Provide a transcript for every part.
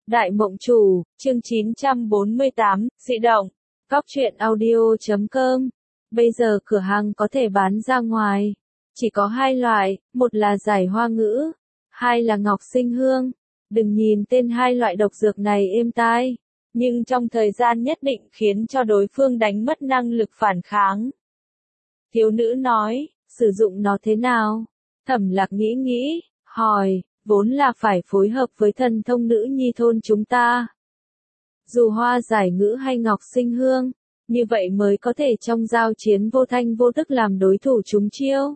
Đại Mộng Chủ, chương 948, dị động. Góc truyện audio.com. Bây giờ cửa hàng có thể bán ra ngoài. Chỉ có hai loại, một là giải hoa ngữ, hai là ngọc sinh hương. Đừng nhìn tên hai loại độc dược này êm tai, nhưng trong thời gian nhất định khiến cho đối phương đánh mất năng lực phản kháng. Thiếu nữ nói, sử dụng nó thế nào? Thẩm Lạc nghĩ, hỏi, vốn là phải phối hợp với thần thông nữ nhi thôn chúng ta. Dù hoa giải ngữ hay ngọc sinh hương, như vậy mới có thể trong giao chiến vô thanh vô tức làm đối thủ trúng chiêu.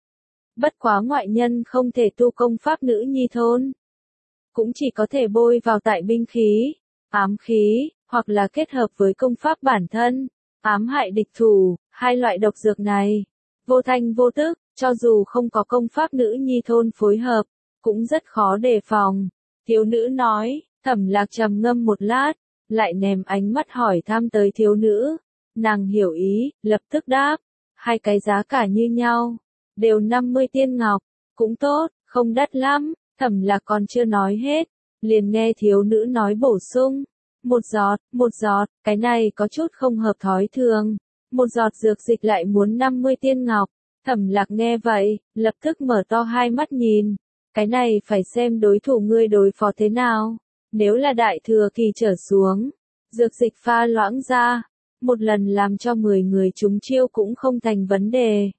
Bất quá ngoại nhân không thể tu công pháp nữ nhi thôn. Cũng chỉ có thể bôi vào tại binh khí, ám khí, hoặc là kết hợp với công pháp bản thân, ám hại địch thủ. Hai loại độc dược này, vô thanh vô tức, cho dù không có công pháp nữ nhi thôn phối hợp, cũng rất khó đề phòng. Thiếu nữ nói. Thẩm Lạc trầm ngâm một lát, lại ném ánh mắt hỏi thăm tới thiếu nữ. Nàng hiểu ý, lập tức đáp, hai cái giá cả như nhau, đều 50 tiên ngọc, cũng tốt, không đắt lắm. Thẩm Lạc còn chưa nói hết, liền nghe thiếu nữ nói bổ sung, một giọt, cái này có chút không hợp thói thường, một giọt dược dịch lại muốn 50 tiên ngọc. Thẩm Lạc nghe vậy, lập tức mở to hai mắt nhìn, cái này phải xem đối thủ ngươi đối phó thế nào. Nếu là đại thừa kỳ trở xuống, dược dịch pha loãng ra, một lần làm cho 10 người trúng chiêu cũng không thành vấn đề.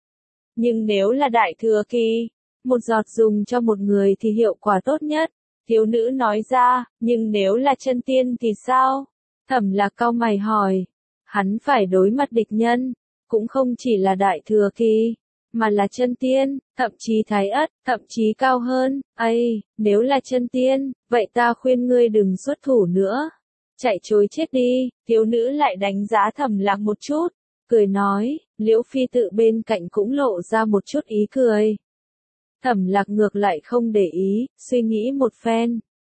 Nhưng nếu là đại thừa kỳ, một giọt dùng cho một người thì hiệu quả tốt nhất. Thiếu nữ nói ra, nhưng nếu là chân tiên thì sao? Thẩm Lạc cau mày hỏi. Hắn phải đối mặt địch nhân, cũng không chỉ là đại thừa kỳ, mà là chân tiên, thậm chí thái ất, thậm chí cao hơn. Nếu là chân tiên, vậy ta khuyên ngươi đừng xuất thủ nữa. Chạy trối chết đi. Thiếu nữ lại đánh giá Thẩm Lạc một chút, cười nói. Liễu Phi Tự bên cạnh cũng lộ ra một chút ý cười. Thẩm Lạc ngược lại không để ý, suy nghĩ một phen.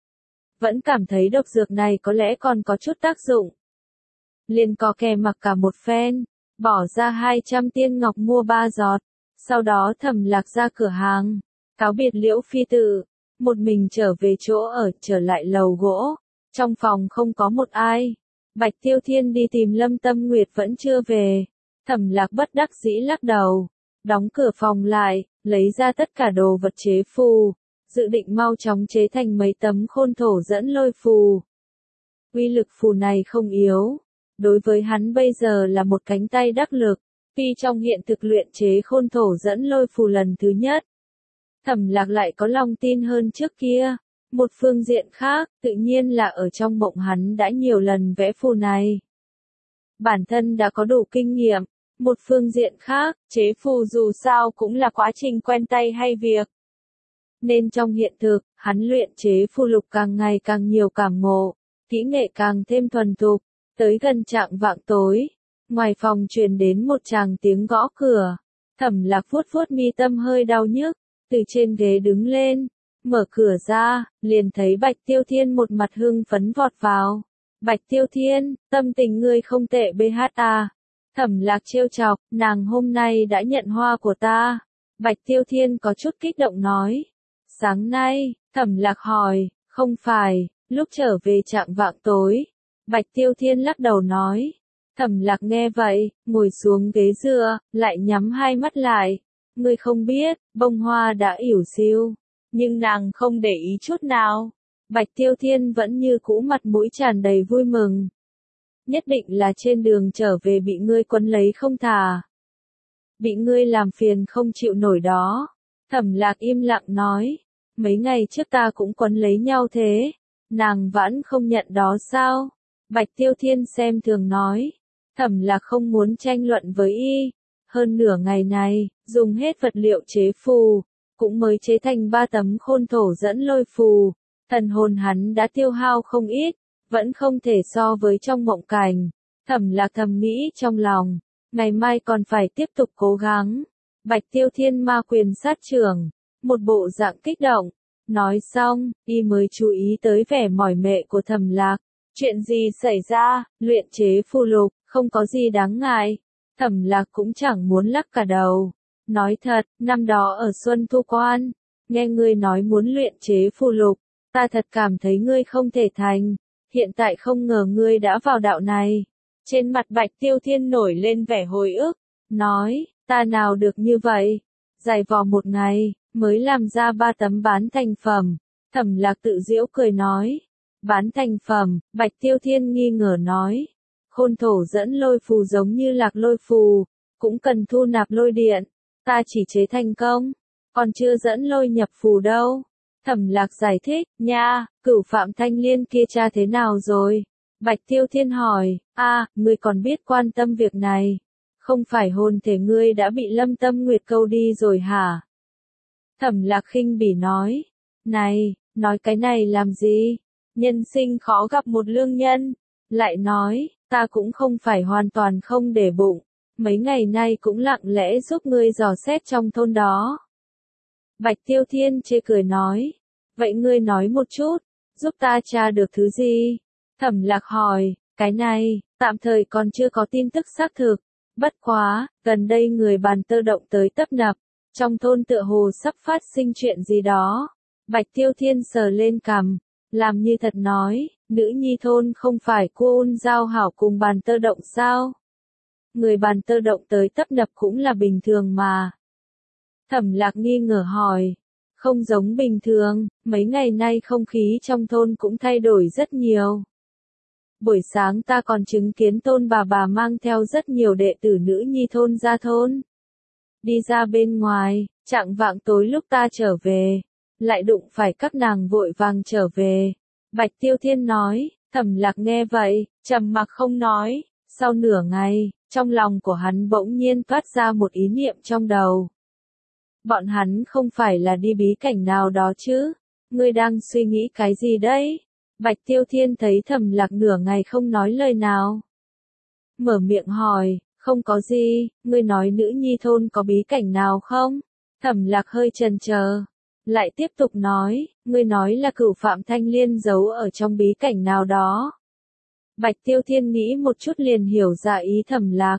Vẫn cảm thấy độc dược này có lẽ còn có chút tác dụng. Liền có kè mặc cả một phen, bỏ ra 200 tiên ngọc mua 3 giọt. Sau đó Thẩm Lạc ra cửa hàng, cáo biệt Liễu Phi Tự, một mình trở về chỗ ở, trở lại lầu gỗ. Trong phòng không có một ai. Bạch Tiêu Thiên đi tìm Lâm Tâm Nguyệt vẫn chưa về. Thẩm Lạc bất đắc dĩ lắc đầu, đóng cửa phòng lại, lấy ra tất cả đồ vật chế phù, dự định mau chóng chế thành mấy tấm khôn thổ dẫn lôi phù. Uy lực phù này không yếu, đối với hắn bây giờ là một cánh tay đắc lực, khi trong hiện thực luyện chế khôn thổ dẫn lôi phù lần thứ nhất. Thẩm Lạc lại có lòng tin hơn trước kia. Một phương diện khác, tự nhiên là ở trong mộng hắn đã nhiều lần vẽ phù này. Bản thân đã có đủ kinh nghiệm. Một phương diện khác, chế phù dù sao cũng là quá trình quen tay hay việc. Nên trong hiện thực, hắn luyện chế phù lục càng ngày càng nhiều cảm ngộ, kỹ nghệ càng thêm thuần thục. Tới gần chạng vạng tối, ngoài phòng truyền đến một tràng tiếng gõ cửa. Thẩm Lạc vuốt vuốt mi tâm hơi đau nhức, từ trên ghế đứng lên, mở cửa ra, liền thấy Bạch Tiêu Thiên một mặt hưng phấn vọt vào. Bạch Tiêu Thiên, tâm tình ngươi không tệ BHA. Thẩm Lạc trêu chọc, nàng hôm nay đã nhận hoa của ta. Bạch Tiêu Thiên có chút kích động nói. Sáng nay, Thẩm Lạc hỏi, không phải, lúc trở về chạng vạng tối. Bạch Tiêu Thiên lắc đầu nói. Thẩm Lạc nghe vậy, ngồi xuống ghế dựa, lại nhắm hai mắt lại. Ngươi không biết, bông hoa đã ỉu xìu, nhưng nàng không để ý chút nào. Bạch Tiêu Thiên vẫn như cũ mặt mũi tràn đầy vui mừng. Nhất định là trên đường trở về bị ngươi quấn lấy không thả. Bị ngươi làm phiền không chịu nổi đó. Thẩm Lạc im lặng nói. Mấy ngày trước ta cũng quấn lấy nhau thế. Nàng vẫn không nhận đó sao? Bạch Tiêu Thiên xem thường nói. Thẩm Lạc không muốn tranh luận với y. Hơn nửa ngày này, dùng hết vật liệu chế phù, cũng mới chế thành 3 tấm khôn thổ dẫn lôi phù. Thần hồn hắn đã tiêu hao không ít, vẫn không thể so với trong mộng cảnh. Thẩm Lạc thầm nghĩ trong lòng, ngày mai còn phải tiếp tục cố gắng. Bạch Tiêu Thiên ma quyền sát trưởng, một bộ dạng kích động. Nói xong, y mới chú ý tới vẻ mỏi mệt của Thẩm Lạc. Chuyện gì xảy ra? Luyện chế phù lục, không có gì đáng ngại. Thẩm Lạc cũng chẳng muốn lắc cả đầu. Nói thật, năm đó ở Xuân Thu Quan, nghe ngươi nói muốn luyện chế phù lục, ta thật cảm thấy ngươi không thể thành, hiện tại không ngờ ngươi đã vào đạo này. Trên mặt Bạch Tiêu Thiên nổi lên vẻ hồi ức, nói, ta nào được như vậy, dày vò một ngày, mới làm ra 3 tấm bán thành phẩm. Thẩm Lạc tự giễu cười nói, bán thành phẩm, Bạch Tiêu Thiên nghi ngờ nói, khôn thổ dẫn lôi phù giống như lạc lôi phù, cũng cần thu nạp lôi điện, ta chỉ chế thành công, còn chưa dẫn lôi nhập phù đâu. Thẩm Lạc giải thích, nha, Cửu Phạm Thanh Liên kia cha thế nào rồi? Bạch Tiêu Thiên hỏi, ngươi còn biết quan tâm việc này, không phải hồn thể ngươi đã bị Lâm Tâm Nguyệt câu đi rồi hả? Thẩm Lạc khinh bỉ nói, này, nói cái này làm gì? Nhân sinh khó gặp một lương nhân. Lại nói, ta cũng không phải hoàn toàn không để bụng, mấy ngày nay cũng lặng lẽ giúp ngươi dò xét trong thôn đó. Bạch Tiêu Thiên chê cười nói, vậy ngươi nói một chút, giúp ta tra được thứ gì? Thẩm Lạc hỏi, cái này, tạm thời còn chưa có tin tức xác thực, bất quá, gần đây người Bàn Tơ động tới tấp nập, trong thôn tựa hồ sắp phát sinh chuyện gì đó. Bạch Tiêu Thiên sờ lên cằm, làm như thật nói, nữ nhi thôn không phải cô ôn giao hảo cùng Bàn Tơ động sao? Người Bàn Tơ động tới tấp nập cũng là bình thường mà. Thẩm Lạc nghi ngờ hỏi, không giống bình thường, mấy ngày nay không khí trong thôn cũng thay đổi rất nhiều. Buổi sáng ta còn chứng kiến Tôn bà mang theo rất nhiều đệ tử nữ nhi thôn ra thôn. Đi ra bên ngoài, chạng vạng tối lúc ta trở về, lại đụng phải các nàng vội vàng trở về. Bạch Tiêu Thiên nói, Thẩm Lạc nghe vậy, trầm mặc không nói, sau nửa ngày, trong lòng của hắn bỗng nhiên toát ra một ý niệm trong đầu. Bọn hắn không phải là đi bí cảnh nào đó chứ? Ngươi đang suy nghĩ cái gì đấy? Bạch Tiêu Thiên thấy Thẩm Lạc nửa ngày không nói lời nào. Mở miệng hỏi, không có gì, ngươi nói nữ nhi thôn có bí cảnh nào không? Thẩm Lạc hơi chần chờ, lại tiếp tục nói, ngươi nói là Cửu Phạm Thanh Liên giấu ở trong bí cảnh nào đó. Bạch Tiêu Thiên nghĩ một chút liền hiểu ra ý Thẩm Lạc.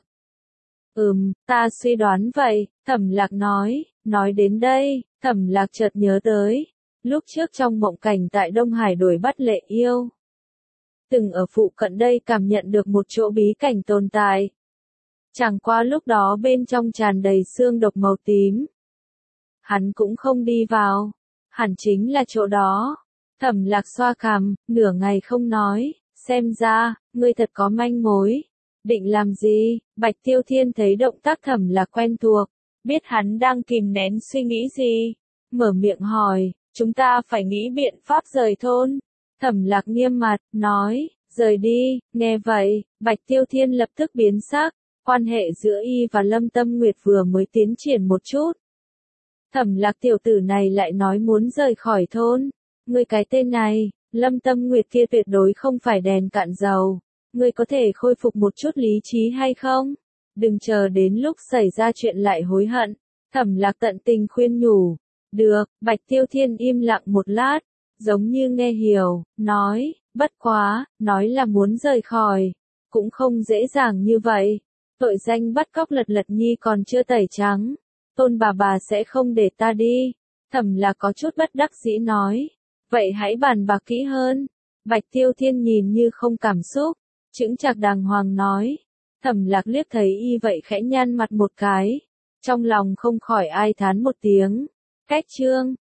Ta suy đoán vậy, Thẩm Lạc nói đến đây, Thẩm Lạc chợt nhớ tới, lúc trước trong mộng cảnh tại Đông Hải đuổi bắt Lệ Yêu. Từng ở phụ cận đây cảm nhận được một chỗ bí cảnh tồn tại. Chẳng qua lúc đó bên trong tràn đầy xương độc màu tím. Hắn cũng không đi vào, hẳn chính là chỗ đó. Thẩm Lạc xoa cằm, nửa ngày không nói, xem ra, ngươi thật có manh mối. Định làm gì? Bạch Tiêu Thiên thấy động tác Thẩm Lạc quen thuộc, biết hắn đang kìm nén suy nghĩ gì. Mở miệng hỏi, chúng ta phải nghĩ biện pháp rời thôn. Thẩm Lạc nghiêm mặt, nói, rời đi. Nghe vậy, Bạch Tiêu Thiên lập tức biến sắc, quan hệ giữa y và Lâm Tâm Nguyệt vừa mới tiến triển một chút. Thẩm Lạc tiểu tử này lại nói muốn rời khỏi thôn. Ngươi cái tên này, Lâm Tâm Nguyệt kia tuyệt đối không phải đèn cạn dầu. Ngươi có thể khôi phục một chút lý trí hay không? Đừng chờ đến lúc xảy ra chuyện lại hối hận. Thẩm Lạc tận tình khuyên nhủ. Được, Bạch Tiêu Thiên im lặng một lát, giống như nghe hiểu, nói, bất quá, nói là muốn rời khỏi, cũng không dễ dàng như vậy. Tội danh bắt cóc Lật Lật Nhi còn chưa tẩy trắng, Tôn bà sẽ không để ta đi. Thẩm Lạc có chút bất đắc dĩ nói, vậy hãy bàn bạc kỹ hơn. Bạch Tiêu Thiên nhìn như không cảm xúc, chững chạc đàng hoàng nói. Thẩm Lạc liếc thấy y vậy khẽ nhăn mặt một cái, trong lòng không khỏi ai thán một tiếng. Cách chương